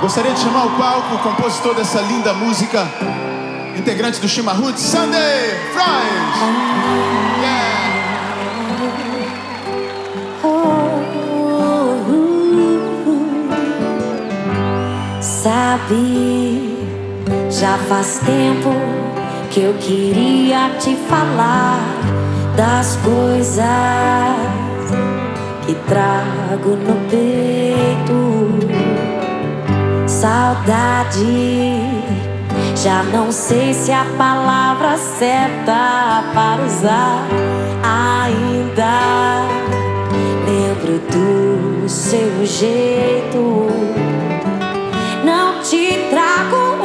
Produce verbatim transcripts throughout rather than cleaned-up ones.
Gostaria de chamar ao palco o compositor dessa linda música, integrante do Shima Roots, Sunday Fries. Yeah. Sabe, já faz tempo que eu queria te falar das coisas que trago no peito. Saudade, já não sei se a palavra certa para usar. Ainda lembro do seu jeito. Não te trago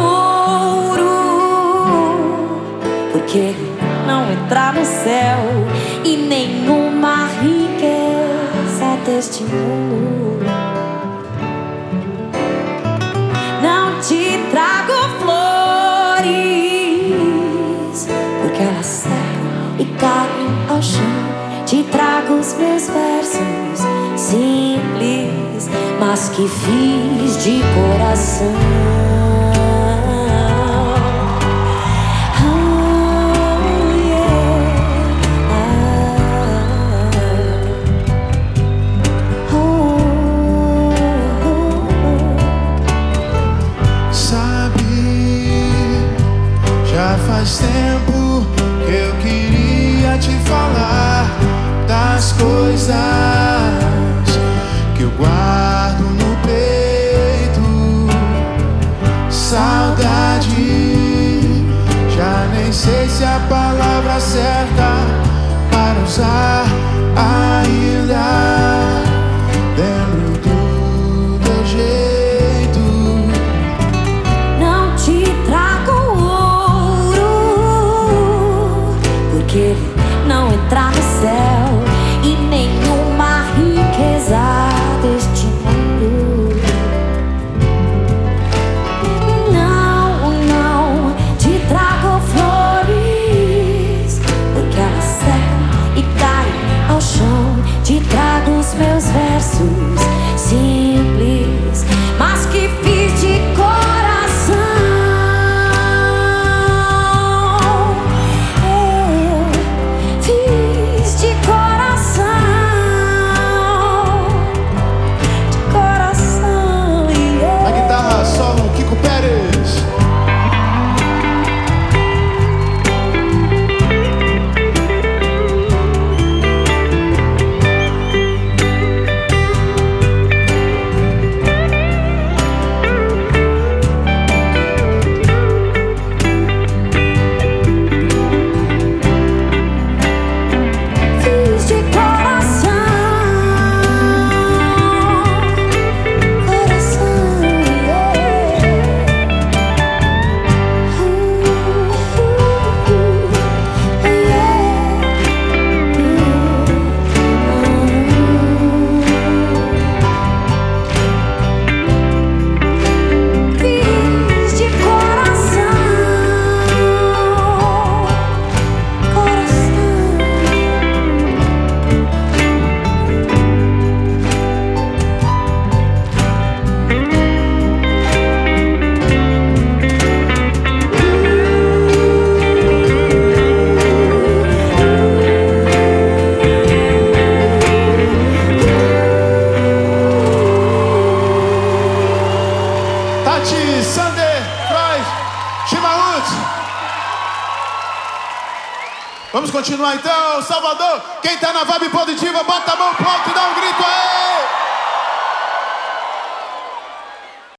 ouro, porque não entrar no céu, e nenhuma riqueza deste mundo. Não te trago flores, porque elas secam e caem ao chão. Te trago os meus versos simples, mas que fiz de coração. Oh, yeah. Ah. Oh, oh, oh. Sabe, já faz tempo que eu queria te falar das coisas que eu guardo no peito. Saudade, já nem sei se a palavra certa para usar. Ainda lembro do teu jeito. Não te trago ouro, porque não entrar no céu, e nenhuma riqueza deste mundo. Não, não te trago flores, porque elas secam e caem ao chão. Te trago os meus versos simples, mas que fiz de coração. Eu fiz de coração. Kiko Pérez. Fiz de coração, coração, yeah. Fiz de coração, coração. Tati, Sunday Fries, Shima Roots. Vamos continuar então, Salvador. Quem tá na vibe positiva, bota a mão pro alto e dá um grito.